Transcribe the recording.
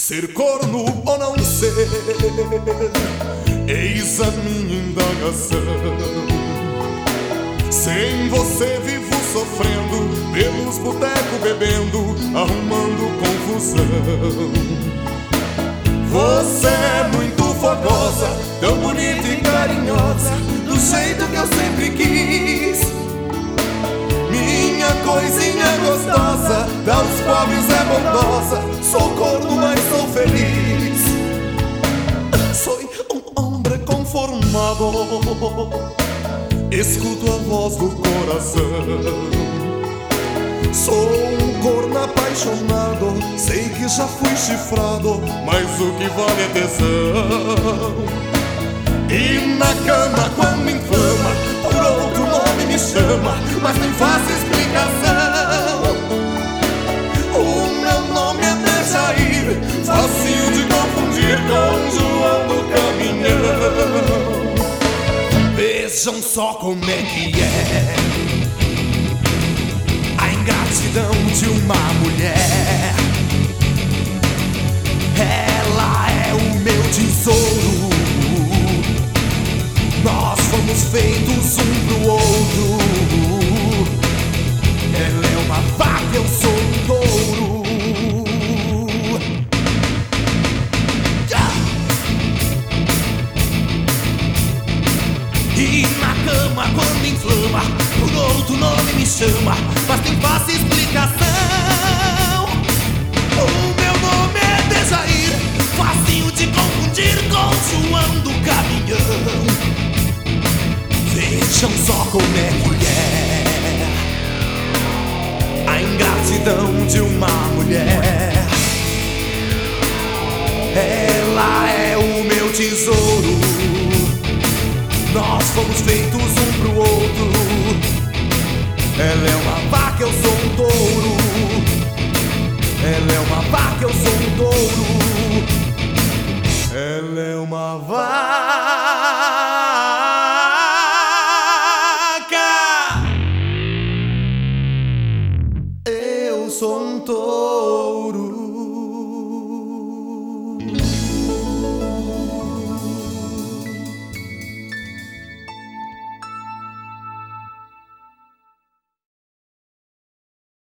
Ser corno ou não ser, eis a minha indagação. Sem você vivo sofrendo, pelos botecos bebendo, arrumando confusão. Você é muito fogosa, tão bonita e carinhosa, do jeito que eu sempre quis. Minha coisinha gostosa, aos pobres é bondosa, sou corno, mas sou feliz. Sou um homem conformado, escuto a voz do coração. Sou um corno apaixonado, sei que já fui chifrado, mas o que vale é tesão. E na cama quando inflama, por outro nome me chama, mas nem faço explicação. O meu nome é Dejair, facinho de confundir com João do Caminhão. Vejam só como é que é a ingratidão de uma mulher. Ela é o meu tesouro, nós fomos feitos um pro outro. Ela é uma vaca, eu sou um touro. E na cama quando inflama, por outro nome me chama, mas tem fácil explicação. O meu nome é Dejair, facinho de confundir com João do Caminhão. Vejam só como é que é a ingratidão de uma mulher. Ela é o meu tesouro, nós fomos feitos um pro outro. Ela é uma vaca, eu sou um touro. Ela é uma vaca, eu sou um touro. Ela é uma vaca, eu sou um touro.